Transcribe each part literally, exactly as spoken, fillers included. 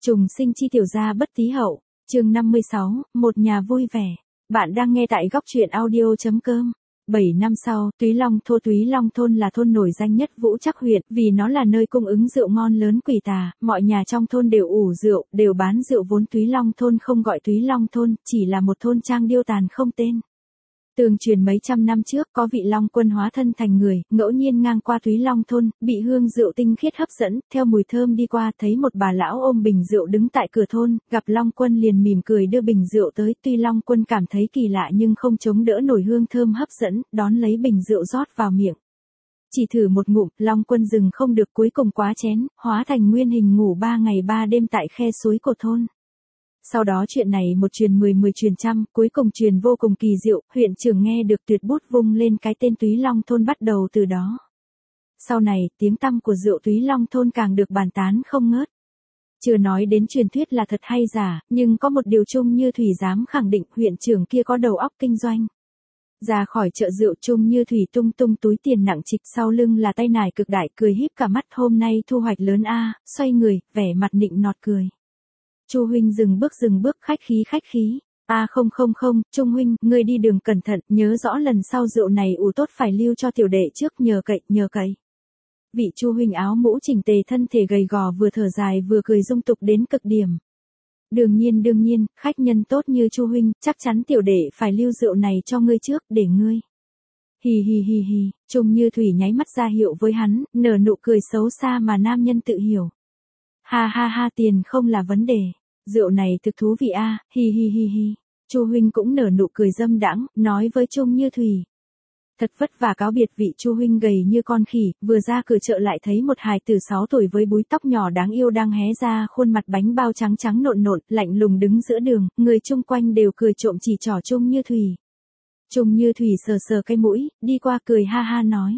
Trùng sinh chi tiểu gia bất tí hậu, chương năm mươi sáu, một nhà vui vẻ. Bạn đang nghe tại góc truyện audio.com. bảy năm sau, Túy Long Thôn Túy Long Thôn là thôn nổi danh nhất Vũ Trắc huyện, vì nó là nơi cung ứng rượu ngon lớn quỷ tà, mọi nhà trong thôn đều ủ rượu, đều bán rượu vốn Túy Long Thôn không gọi Túy Long Thôn, chỉ là một thôn trang điêu tàn không tên. Tường truyền mấy trăm năm trước, có vị Long Quân hóa thân thành người, ngẫu nhiên ngang qua Túy Long Thôn, bị hương rượu tinh khiết hấp dẫn, theo mùi thơm đi qua, thấy một bà lão ôm bình rượu đứng tại cửa thôn, gặp Long Quân liền mỉm cười đưa bình rượu tới, tuy Long Quân cảm thấy kỳ lạ nhưng không chống đỡ nổi hương thơm hấp dẫn, đón lấy bình rượu rót vào miệng. Chỉ thử một ngụm, Long Quân dừng không được, cuối cùng quá chén, hóa thành nguyên hình ngủ ba ngày ba đêm tại khe suối của thôn. Sau đó chuyện này một truyền mười mười truyền trăm, cuối cùng truyền vô cùng kỳ diệu, huyện trưởng nghe được tuyệt bút vung lên cái tên Túy Long Thôn bắt đầu từ đó. Sau này, tiếng tăm của rượu Túy Long Thôn càng được bàn tán không ngớt. Chưa nói đến truyền thuyết là thật hay giả, nhưng có một điều Chung Như Thủy dám khẳng định huyện trưởng kia có đầu óc kinh doanh. Ra khỏi chợ rượu, Chung Như Thủy tung tung túi tiền nặng trịch, sau lưng là tay nải cực đại, cười híp cả mắt, hôm nay thu hoạch lớn a, xoay người, vẻ mặt nịnh nọt cười. Chu huynh dừng bước dừng bước, khách khí khách khí. A à không không không, Trung huynh, ngươi đi đường cẩn thận, nhớ rõ lần sau rượu này ủ tốt phải lưu cho tiểu đệ trước, nhờ cậy, nhờ cậy. Vị Chu huynh áo mũ chỉnh tề, thân thể gầy gò, vừa thở dài vừa cười dung tục đến cực điểm. Đương nhiên đương nhiên, khách nhân tốt như Chu huynh, chắc chắn tiểu đệ phải lưu rượu này cho ngươi trước, để ngươi. Hì hì hì hì, Chung Như Thủy nháy mắt ra hiệu với hắn, nở nụ cười xấu xa mà nam nhân tự hiểu. Ha ha ha, tiền không là vấn đề. Rượu này thực thú vị a, à, hi hi hi hi. Chu huynh cũng nở nụ cười dâm đãng, nói với Chung Như Thủy. Thật vất vả cáo biệt, vị Chu huynh gầy như con khỉ, vừa ra cửa chợ lại thấy một hài tử sáu tuổi với búi tóc nhỏ đáng yêu đang hé ra khuôn mặt bánh bao trắng trắng nộn nộn, lạnh lùng đứng giữa đường, người chung quanh đều cười trộm chỉ trỏ Chung Như Thủy. Chung Như Thủy sờ sờ cái mũi, đi qua cười ha ha nói.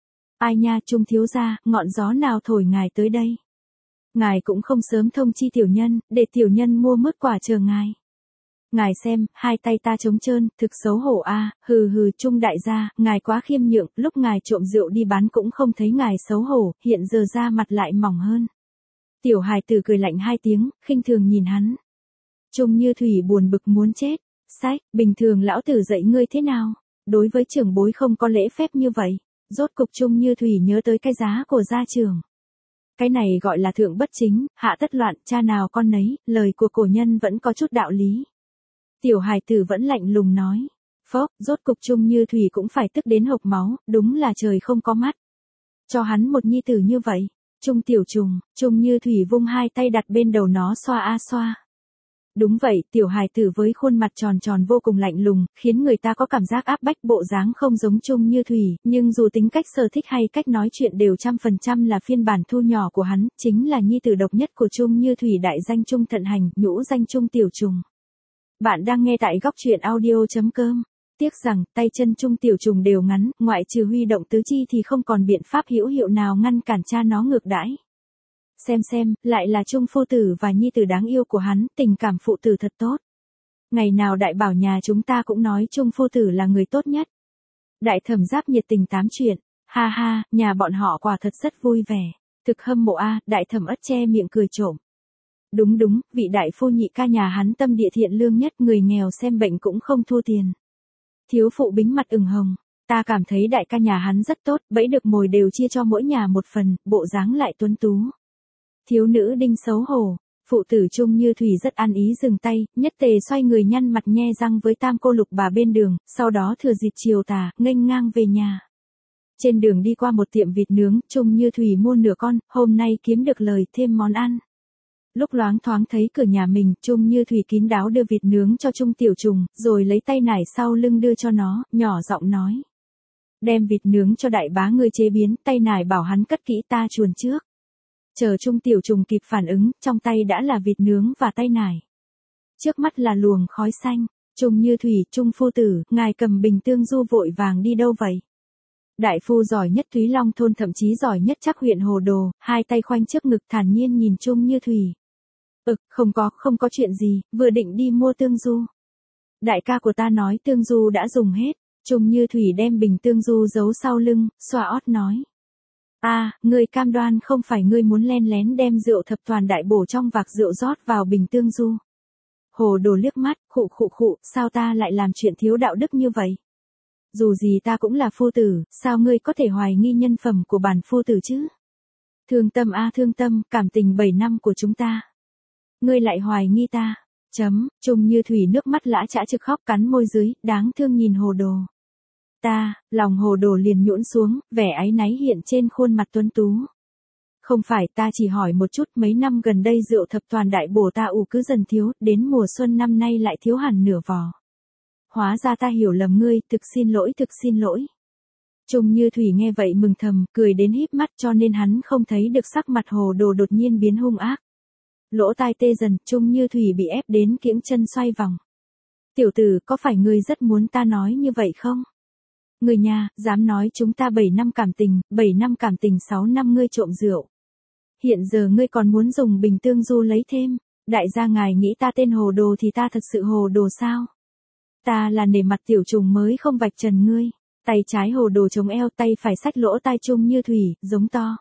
Ai nha, Chung thiếu gia, ngọn gió nào thổi ngài tới đây? Ngài cũng không sớm thông chi tiểu nhân, để tiểu nhân mua mứt quả chờ ngài. Ngài xem, hai tay ta trống trơn, thực xấu hổ a, à, hừ hừ, Chung đại gia, ngài quá khiêm nhượng, lúc ngài trộm rượu đi bán cũng không thấy ngài xấu hổ, hiện giờ da mặt lại mỏng hơn. Tiểu hài tử cười lạnh hai tiếng, khinh thường nhìn hắn. Chung Như Thủy buồn bực muốn chết, sách, bình thường lão tử dạy ngươi thế nào? Đối với trưởng bối không có lễ phép như vậy, rốt cục Chung Như Thủy nhớ tới cái giá của gia trưởng. Cái này gọi là thượng bất chính, hạ tất loạn, cha nào con nấy, lời của cổ nhân vẫn có chút đạo lý. Tiểu hài tử vẫn lạnh lùng nói. Phốc, rốt cục Chung Như Thủy cũng phải tức đến hộc máu, đúng là trời không có mắt. Cho hắn một nhi tử như vậy. Chung tiểu trùng, Chung Như Thủy vung hai tay đặt bên đầu nó xoa a xoa. Đúng vậy, tiểu hài tử với khuôn mặt tròn tròn vô cùng lạnh lùng, khiến người ta có cảm giác áp bách, bộ dáng không giống Chung Như Thủy, nhưng dù tính cách sở thích hay cách nói chuyện đều trăm phần trăm là phiên bản thu nhỏ của hắn, chính là nhi tử độc nhất của Chung Như Thủy, đại danh Chung Thận Hành, nhũ danh Chung Tiểu Trùng. Bạn đang nghe tại góc truyện audio.com. Tiếc rằng, tay chân Chung Tiểu Trùng đều ngắn, ngoại trừ huy động tứ chi thì không còn biện pháp hữu hiệu nào ngăn cản cha nó ngược đãi. Xem xem, lại là Chung phu tử và nhi tử đáng yêu của hắn, tình cảm phụ tử thật tốt. Ngày nào đại bảo nhà chúng ta cũng nói Chung phu tử là người tốt nhất. Đại thẩm Giáp nhiệt tình tám chuyện, ha ha, nhà bọn họ quả thật rất vui vẻ. Thực hâm mộ a, đại thẩm Ất che miệng cười trộm. Đúng đúng, vị đại phu nhị ca nhà hắn tâm địa thiện lương nhất, người nghèo xem bệnh cũng không thua tiền. Thiếu phụ Bính mặt ửng hồng, ta cảm thấy đại ca nhà hắn rất tốt, bẫy được mồi đều chia cho mỗi nhà một phần, bộ dáng lại tuấn tú. Thiếu nữ Đinh xấu hổ, phụ tử Chung Như Thủy rất ăn ý dừng tay, nhất tề xoay người nhăn mặt nhe răng với tam cô lục bà bên đường, sau đó thừa dịp chiều tà, nghênh ngang về nhà. Trên đường đi qua một tiệm vịt nướng, Chung Như Thủy mua nửa con, hôm nay kiếm được lời thêm món ăn. Lúc loáng thoáng thấy cửa nhà mình, Chung Như Thủy kín đáo đưa vịt nướng cho Chung Tiểu Trùng, rồi lấy tay nải sau lưng đưa cho nó, nhỏ giọng nói. Đem vịt nướng cho đại bá ngươi chế biến, tay nải bảo hắn cất kỹ, ta chuồn trước. Chờ Chung Tiểu Trùng kịp phản ứng, trong tay đã là vịt nướng và tay nải. Trước mắt là luồng khói xanh. Chung Như Thủy, Chung phu tử, ngài cầm bình tương du vội vàng đi đâu vậy? Đại phu giỏi nhất Túy Long Thôn, thậm chí giỏi nhất Trắc huyện Hồ Đồ, hai tay khoanh trước ngực thản nhiên nhìn Chung Như Thủy. Ực, không có, không có chuyện gì, vừa định đi mua tương du. Đại ca của ta nói tương du đã dùng hết. Chung Như Thủy đem bình tương du giấu sau lưng, xoa ót nói. À, ngươi cam đoan không phải ngươi muốn len lén đem rượu thập toàn đại bổ trong vạc rượu rót vào bình tương du. Hồ Đồ liếc mắt, khụ khụ khụ, sao ta lại làm chuyện thiếu đạo đức như vậy? Dù gì ta cũng là phu tử, sao ngươi có thể hoài nghi nhân phẩm của bản phu tử chứ? Thương tâm a thương tâm, cảm tình bảy năm của chúng ta. Ngươi lại hoài nghi ta. Chấm, Trung Như Thủy nước mắt lã chã trực khóc cắn môi dưới, đáng thương nhìn Hồ Đồ. Ta, lòng Hồ Đồ liền nhũn xuống, vẻ áy náy hiện trên khuôn mặt tuấn tú. Không phải, ta chỉ hỏi một chút, mấy năm gần đây rượu thập toàn đại bổ ta ủ cứ dần thiếu, đến mùa xuân năm nay lại thiếu hẳn nửa vò. Hóa ra ta hiểu lầm ngươi, thực xin lỗi thực xin lỗi. Trung Như Thủy nghe vậy mừng thầm, cười đến híp mắt cho nên hắn không thấy được sắc mặt Hồ Đồ đột nhiên biến hung ác. Lỗ tai tê dần, Trung Như Thủy bị ép đến kiễng chân xoay vòng. Tiểu tử, có phải ngươi rất muốn ta nói như vậy không? Người nhà, dám nói chúng ta bảy năm cảm tình, bảy năm cảm tình sáu năm ngươi trộm rượu. Hiện giờ ngươi còn muốn dùng bình tương du lấy thêm, đại gia ngài nghĩ ta tên Hồ Đồ thì ta thật sự Hồ Đồ sao? Ta là nể mặt tiểu trùng mới không vạch trần ngươi. Tay trái Hồ Đồ chống eo, tay phải xách lỗ tai Trung Như Thủy, giống to.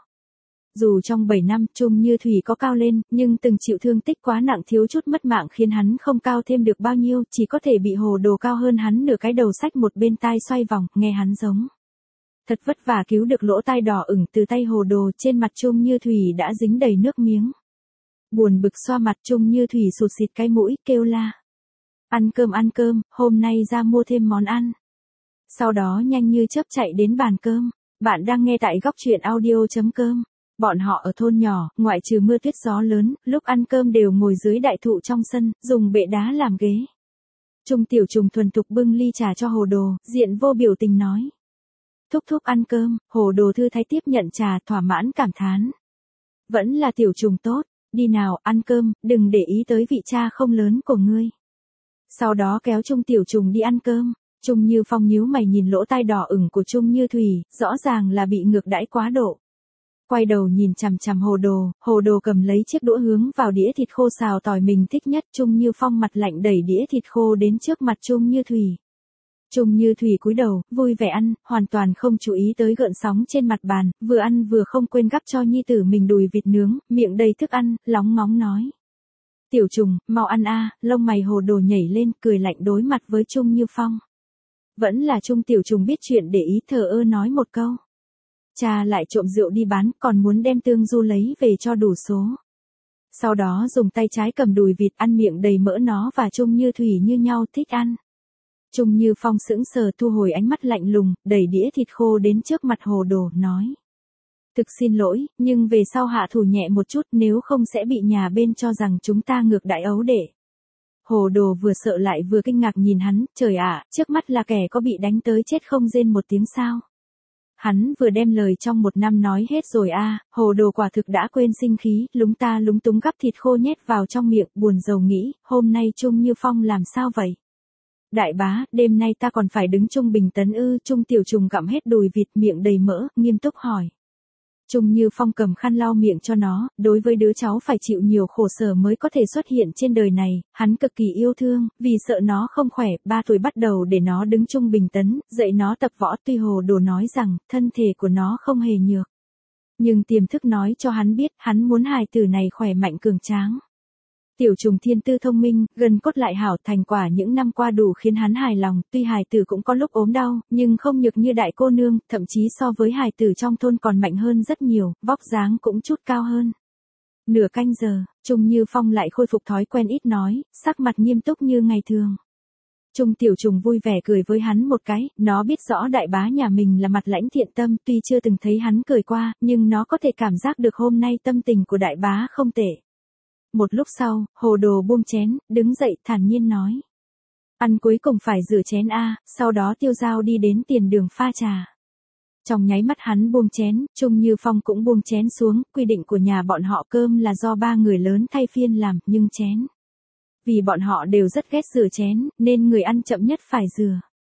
Dù trong bảy năm Trung Như Thủy có cao lên, nhưng từng chịu thương tích quá nặng thiếu chút mất mạng khiến hắn không cao thêm được bao nhiêu, chỉ có thể bị Hồ Đồ cao hơn hắn nửa cái đầu xách một bên tai xoay vòng, nghe hắn giống. Thật vất vả cứu được lỗ tai đỏ ửng từ tay Hồ Đồ, trên mặt Trung Như Thủy đã dính đầy nước miếng. Buồn bực xoa mặt Trung Như Thủy sụt xịt cái mũi, kêu la. Ăn cơm ăn cơm, hôm nay ra mua thêm món ăn. Sau đó nhanh như chớp chạy đến bàn cơm. Bạn đang nghe tại góc truyện audio chấm com. Bọn họ ở thôn nhỏ, ngoại trừ mưa tuyết gió lớn, lúc ăn cơm đều ngồi dưới đại thụ trong sân, dùng bệ đá làm ghế. Trung Tiểu Trùng thuần thục bưng ly trà cho Hồ Đồ, diện vô biểu tình nói. Thúc thúc ăn cơm, Hồ Đồ thư thái tiếp nhận trà, thỏa mãn cảm thán. Vẫn là Tiểu Trùng tốt, đi nào, ăn cơm, đừng để ý tới vị cha không lớn của ngươi. Sau đó kéo Trung Tiểu Trùng đi ăn cơm. Trung Như Phong nhíu mày nhìn lỗ tai đỏ ửng của Trung Như Thủy, rõ ràng là bị ngược đãi quá độ. Quay đầu nhìn chằm chằm Hồ Đồ, Hồ Đồ cầm lấy chiếc đũa hướng vào đĩa thịt khô xào tỏi mình thích nhất. Trung Như Phong mặt lạnh đẩy đĩa thịt khô đến trước mặt Trung Như Thủy. Trung Như Thủy cúi đầu, vui vẻ ăn, hoàn toàn không chú ý tới gợn sóng trên mặt bàn, vừa ăn vừa không quên gắp cho nhi tử mình đùi vịt nướng, miệng đầy thức ăn, lóng ngóng nói. Tiểu Trùng, mau ăn a, lông mày Hồ Đồ nhảy lên, cười lạnh đối mặt với Trung Như Phong. Vẫn là Trung Tiểu Trùng biết chuyện để ý thờ ơ nói một câu. Cha lại trộm rượu đi bán, còn muốn đem tương du lấy về cho đủ số. Sau đó dùng tay trái cầm đùi vịt ăn miệng đầy mỡ, nó và Trung Như Thủy như nhau thích ăn. Trung Như Phong sững sờ thu hồi ánh mắt lạnh lùng, đẩy đĩa thịt khô đến trước mặt Hồ Đồ, nói. Thực xin lỗi, nhưng về sau hạ thủ nhẹ một chút, nếu không sẽ bị nhà bên cho rằng chúng ta ngược đãi ấu đệ. Hồ Đồ vừa sợ lại vừa kinh ngạc nhìn hắn, trời ạ, trước mắt là kẻ có bị đánh tới chết không rên một tiếng sao. Hắn vừa đem lời trong một năm nói hết rồi a, à, Hồ Đồ quả thực đã quên sinh khí, lúng ta lúng túng gắp thịt khô nhét vào trong miệng, buồn rầu nghĩ, hôm nay Trung Như Phong làm sao vậy? Đại bá, đêm nay ta còn phải đứng Trung Bình Tấn ư? Trung Tiểu Trùng gặm hết đùi vịt miệng đầy mỡ, nghiêm túc hỏi. Trung Như Phong cầm khăn lau miệng cho nó, đối với đứa cháu phải chịu nhiều khổ sở mới có thể xuất hiện trên đời này, hắn cực kỳ yêu thương, vì sợ nó không khỏe, ba tuổi bắt đầu để nó đứng Trung Bình Tấn, dạy nó tập võ. Tuy Hồ Đồ nói rằng, thân thể của nó không hề nhược. Nhưng tiềm thức nói cho hắn biết, hắn muốn hài tử này khỏe mạnh cường tráng. Tiểu Trùng thiên tư thông minh, gần cốt lại hảo, thành quả những năm qua đủ khiến hắn hài lòng, tuy hài tử cũng có lúc ốm đau, nhưng không nhược như đại cô nương, thậm chí so với hài tử trong thôn còn mạnh hơn rất nhiều, vóc dáng cũng chút cao hơn. Nửa canh giờ, Trung Như Phong lại khôi phục thói quen ít nói, sắc mặt nghiêm túc như ngày thường. Trung Tiểu Trùng vui vẻ cười với hắn một cái, nó biết rõ đại bá nhà mình là mặt lãnh thiện tâm, tuy chưa từng thấy hắn cười qua, nhưng nó có thể cảm giác được hôm nay tâm tình của đại bá không tệ. Một lúc sau, Hồ Đồ buông chén, đứng dậy thản nhiên nói. Ăn cuối cùng phải rửa chén a, sau đó Tiêu Giao đi đến tiền đường pha trà. Trong nháy mắt hắn buông chén, Trung Như Phong cũng buông chén xuống, quy định của nhà bọn họ cơm là do ba người lớn thay phiên làm, nhưng chén. Vì bọn họ đều rất ghét rửa chén, nên người ăn chậm nhất phải rửa.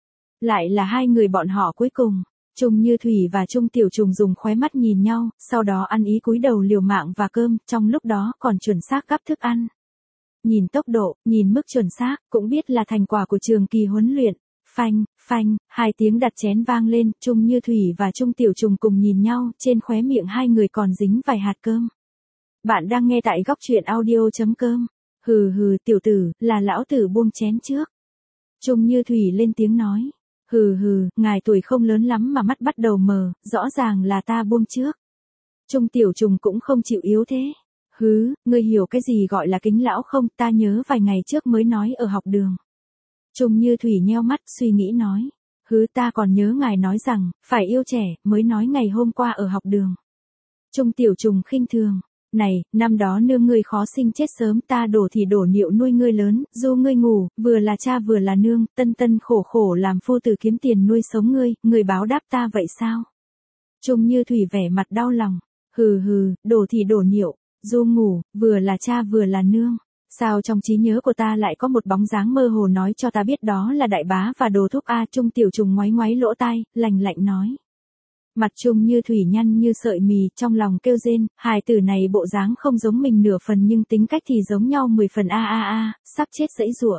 Lại là hai người bọn họ cuối cùng. Trung Như Thủy và Trung Tiểu Trùng dùng khóe mắt nhìn nhau, sau đó ăn ý cúi đầu liều mạng và cơm, trong lúc đó còn chuẩn xác gắp thức ăn. Nhìn tốc độ, nhìn mức chuẩn xác, cũng biết là thành quả của trường kỳ huấn luyện. Phanh, phanh, hai tiếng đặt chén vang lên, Trung Như Thủy và Trung Tiểu Trùng cùng nhìn nhau, trên khóe miệng hai người còn dính vài hạt cơm. Bạn đang nghe tại góc truyện audio.com. Hừ hừ tiểu tử, là lão tử buông chén trước. Trung Như Thủy lên tiếng nói. Hừ hừ, ngài tuổi không lớn lắm mà mắt bắt đầu mờ, rõ ràng là ta buông trước. Trung Tiểu Trùng cũng không chịu yếu thế. Hứ, ngươi hiểu cái gì gọi là kính lão không, ta nhớ vài ngày trước mới nói ở học đường. Trung Như Thủy nheo mắt suy nghĩ nói. Hứ, ta còn nhớ ngài nói rằng, phải yêu trẻ, mới nói ngày hôm qua ở học đường. Trung Tiểu Trùng khinh thường. Này, năm đó nương ngươi khó sinh chết sớm, ta đổ thì đổ niệu nuôi ngươi lớn, du ngươi ngủ, vừa là cha vừa là nương, tân tân khổ khổ làm phu tử kiếm tiền nuôi sống ngươi, ngươi báo đáp ta vậy sao? Trung Như Thủy vẻ mặt đau lòng. Hừ hừ, đổ thì đổ niệu, du ngủ, vừa là cha vừa là nương. Sao trong trí nhớ của ta lại có một bóng dáng mơ hồ nói cho ta biết đó là đại bá và đồ thúc A. Trung Tiểu Trùng ngoáy ngoáy lỗ tai, lành lạnh nói. Mặt Trung Như Thủy nhăn như sợi mì, trong lòng kêu rên, hài tử này bộ dáng không giống mình nửa phần nhưng tính cách thì giống nhau mười phần a a a, sắp chết dãy rủa.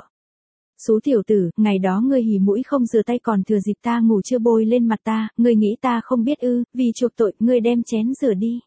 Xú tiểu tử, ngày đó ngươi hỉ mũi không rửa tay còn thừa dịp ta ngủ chưa bôi lên mặt ta, ngươi nghĩ ta không biết ư, vì chuộc tội, ngươi đem chén rửa đi.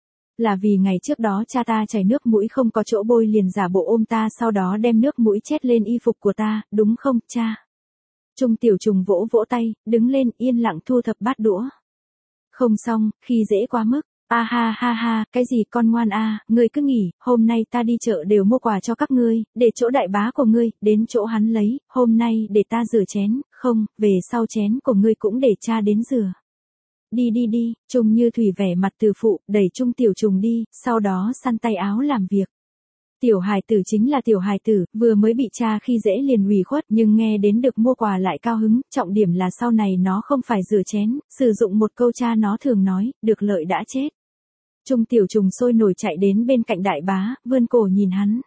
Là vì ngày trước đó cha ta chảy nước mũi không có chỗ bôi liền giả bộ ôm ta sau đó đem nước mũi chét lên y phục của ta, đúng không, cha? Trung Tiểu Trùng vỗ vỗ tay, đứng lên yên lặng thu thập bát đũa. Không xong, khi dễ quá mức. A ha ha ha, cái gì con ngoan a, ngươi cứ nghỉ, hôm nay ta đi chợ đều mua quà cho các ngươi, để chỗ đại bá của ngươi, đến chỗ hắn lấy, hôm nay để ta rửa chén, không, về sau chén của ngươi cũng để cha đến rửa. Đi đi đi, Trung Như Thủy vẻ mặt từ phụ, đẩy Trung Tiểu Trùng đi, sau đó săn tay áo làm việc. Tiểu hài tử chính là tiểu hài tử, vừa mới bị cha khi dễ liền ủy khuất nhưng nghe đến được mua quà lại cao hứng, trọng điểm là sau này nó không phải rửa chén, sử dụng một câu cha nó thường nói, được lợi đã chết. Trung Tiểu Trùng sôi nổi chạy đến bên cạnh đại bá, vươn cổ nhìn hắn.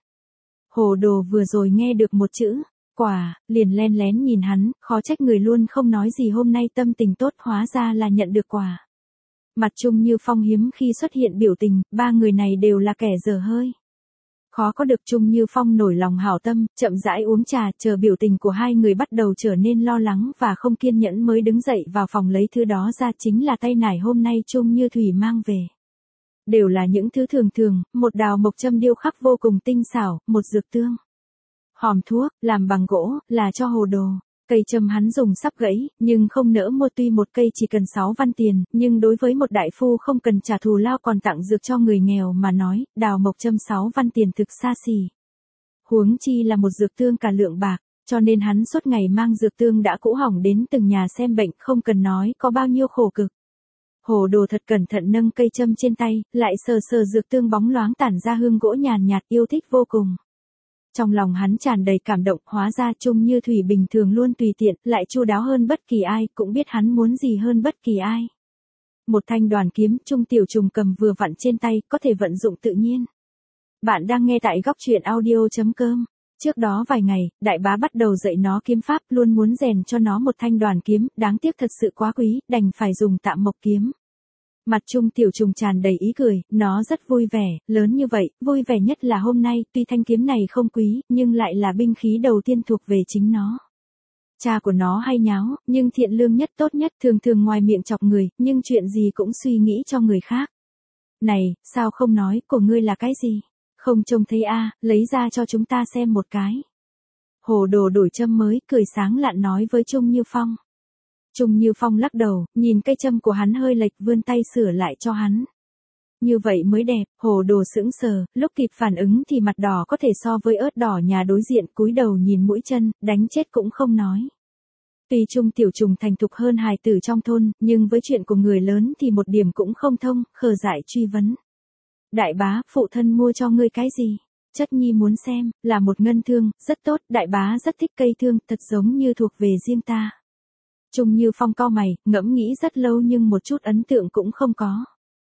Hồ đồ vừa rồi nghe được một chữ, quà, liền len lén nhìn hắn, khó trách người luôn không nói gì hôm nay tâm tình tốt hóa ra là nhận được quà. Mặt Trung Như Phong hiếm khi xuất hiện biểu tình, ba người này đều là kẻ dở hơi. Khó có được Trung Như Phong nổi lòng hảo tâm, chậm rãi uống trà, chờ biểu tình của hai người bắt đầu trở nên lo lắng và không kiên nhẫn mới đứng dậy vào phòng lấy thứ đó ra chính là tay nải hôm nay Trung Như Thủy mang về. Đều là những thứ thường thường, một đào mộc châm điêu khắc vô cùng tinh xảo, một dược tương. Hòm thuốc, làm bằng gỗ, là cho hồ đồ. Cây châm hắn dùng sắp gãy, nhưng không nỡ mua tuy một cây chỉ cần sáu văn tiền, nhưng đối với một đại phu không cần trả thù lao còn tặng dược cho người nghèo mà nói, đào mộc châm sáu văn tiền thực xa xỉ. Huống chi là một dược tương cả lượng bạc, cho nên hắn suốt ngày mang dược tương đã cũ hỏng đến từng nhà xem bệnh không cần nói có bao nhiêu khổ cực. Hồ đồ thật cẩn thận nâng cây châm trên tay, lại sờ sờ dược tương bóng loáng tản ra hương gỗ nhàn nhạt yêu thích vô cùng. Trong lòng hắn tràn đầy cảm động, hóa ra Trung Như Thủy bình thường luôn tùy tiện, lại chu đáo hơn bất kỳ ai, cũng biết hắn muốn gì hơn bất kỳ ai. Một thanh đoàn kiếm, Trung Tiểu Trùng cầm vừa vặn trên tay, có thể vận dụng tự nhiên. Bạn đang nghe tại góc truyện audio.com. Trước đó vài ngày, đại bá bắt đầu dạy nó kiếm pháp, luôn muốn rèn cho nó một thanh đoàn kiếm, đáng tiếc thật sự quá quý, đành phải dùng tạm mộc kiếm. Mặt Trung Tiểu Trùng tràn đầy ý cười, nó rất vui vẻ, lớn như vậy, vui vẻ nhất là hôm nay, tuy thanh kiếm này không quý, nhưng lại là binh khí đầu tiên thuộc về chính nó. Cha của nó hay nháo, nhưng thiện lương nhất tốt nhất, thường thường ngoài miệng chọc người, nhưng chuyện gì cũng suy nghĩ cho người khác. Này, sao không nói, của ngươi là cái gì? Không trông thấy a, à, lấy ra cho chúng ta xem một cái. Hồ đồ đổi châm mới, cười sáng lạn nói với Trung Như Phong. Trung Như Phong lắc đầu, nhìn cây châm của hắn hơi lệch vươn tay sửa lại cho hắn. Như vậy mới đẹp, hồ đồ sững sờ, lúc kịp phản ứng thì mặt đỏ có thể so với ớt đỏ nhà đối diện cúi đầu nhìn mũi chân, đánh chết cũng không nói. Tuy Trung Tiểu Trùng thành thục hơn hài tử trong thôn, nhưng với chuyện của người lớn thì một điểm cũng không thông, khờ dại truy vấn. Đại bá, phụ thân mua cho ngươi cái gì? Chất nhi muốn xem, là một ngân thương, rất tốt, đại bá rất thích cây thương, thật giống như thuộc về riêng ta. Trung Như Phong cau mày, ngẫm nghĩ rất lâu nhưng một chút ấn tượng cũng không có.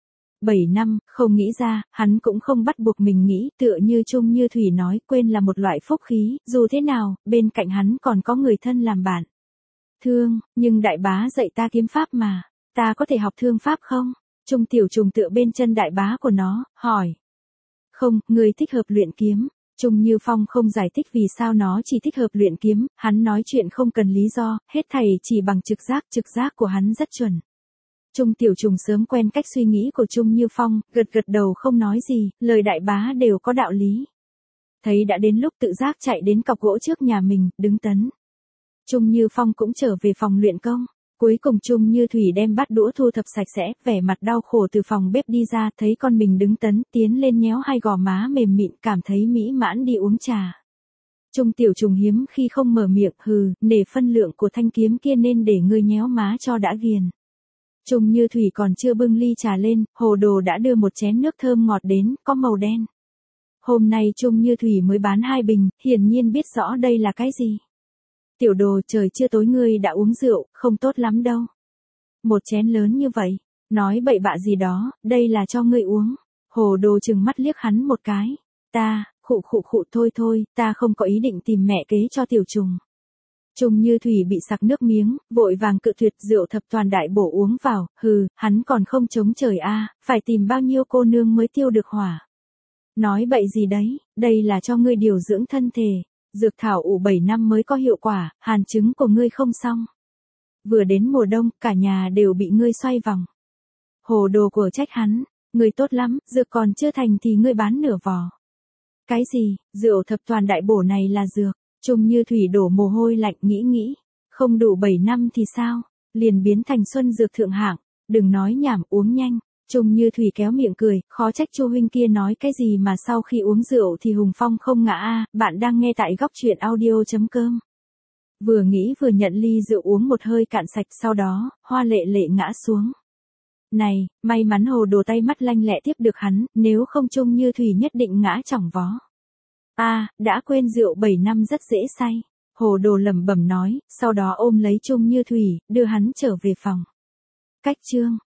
Bảy năm, không nghĩ ra, hắn cũng không bắt buộc mình nghĩ, tựa như Trung Như Thủy nói, quên là một loại phúc khí, dù thế nào, bên cạnh hắn còn có người thân làm bạn. Thương, nhưng đại bá dạy ta kiếm pháp mà, ta có thể học thương pháp không? Trung Tiểu Trùng tựa bên chân đại bá của nó, hỏi. Không, người thích hợp luyện kiếm. Trung Như Phong không giải thích vì sao nó chỉ thích hợp luyện kiếm, hắn nói chuyện không cần lý do, hết thảy chỉ bằng trực giác, trực giác của hắn rất chuẩn. Trung Tiểu Trùng sớm quen cách suy nghĩ của Trung Như Phong, gật gật đầu không nói gì, lời đại bá đều có đạo lý. Thấy đã đến lúc tự giác chạy đến cọc gỗ trước nhà mình, đứng tấn. Trung Như Phong cũng trở về phòng luyện công. Cuối cùng Trung Như Thủy đem bát đũa thu thập sạch sẽ, vẻ mặt đau khổ từ phòng bếp đi ra, thấy con mình đứng tấn, tiến lên nhéo hai gò má mềm mịn, cảm thấy mỹ mãn đi uống trà. Trung Tiểu Trùng hiếm khi không mở miệng, hừ, nể phân lượng của thanh kiếm kia nên để ngươi nhéo má cho đã ghiền. Trung Như Thủy còn chưa bưng ly trà lên, Hồ Đồ đã đưa một chén nước thơm ngọt đến, có màu đen. Hôm nay Trung Như Thủy mới bán hai bình, hiển nhiên biết rõ đây là cái gì. Tiểu Đồ, trời chưa tối ngươi đã uống rượu, không tốt lắm đâu. Một chén lớn như vậy, nói bậy bạ gì đó, đây là cho ngươi uống. Hồ Đồ trừng mắt liếc hắn một cái. Ta, khụ khụ khụ thôi thôi, ta không có ý định tìm mẹ kế cho Tiểu Trùng. Trung Như Thủy bị sặc nước miếng, vội vàng cự tuyệt, rượu thập toàn đại bổ uống vào, hừ, hắn còn không chống trời a, phải tìm bao nhiêu cô nương mới tiêu được hỏa. Nói bậy gì đấy, đây là cho ngươi điều dưỡng thân thể, dược thảo ủ bảy năm mới có hiệu quả, hàn chứng của ngươi không xong. Vừa đến mùa đông, cả nhà đều bị ngươi xoay vòng. Hồ Đồ của trách hắn, ngươi tốt lắm, dược còn chưa thành thì ngươi bán nửa vò. Cái gì, rượu thập toàn đại bổ này là dược? Trung Như Thủy đổ mồ hôi lạnh, nghĩ nghĩ, không đủ bảy năm thì sao, liền biến thành xuân dược thượng hạng, đừng nói nhảm, uống nhanh. Trung Như Thủy kéo miệng cười, khó trách Chu huynh kia nói cái gì mà sau khi uống rượu thì hùng phong không ngã a. Bạn đang nghe tại góc truyện audio chấm com. Vừa nghĩ vừa nhận ly rượu uống một hơi cạn sạch, sau đó, hoa lệ lệ ngã xuống. Này, may mắn Hồ Đồ tay mắt lanh lẹ tiếp được hắn, nếu không Trung Như Thủy nhất định ngã chỏng vó. A, à, đã quên rượu bảy năm rất dễ say. Hồ Đồ lẩm bẩm nói, sau đó ôm lấy Trung Như Thủy, đưa hắn trở về phòng. Cách chương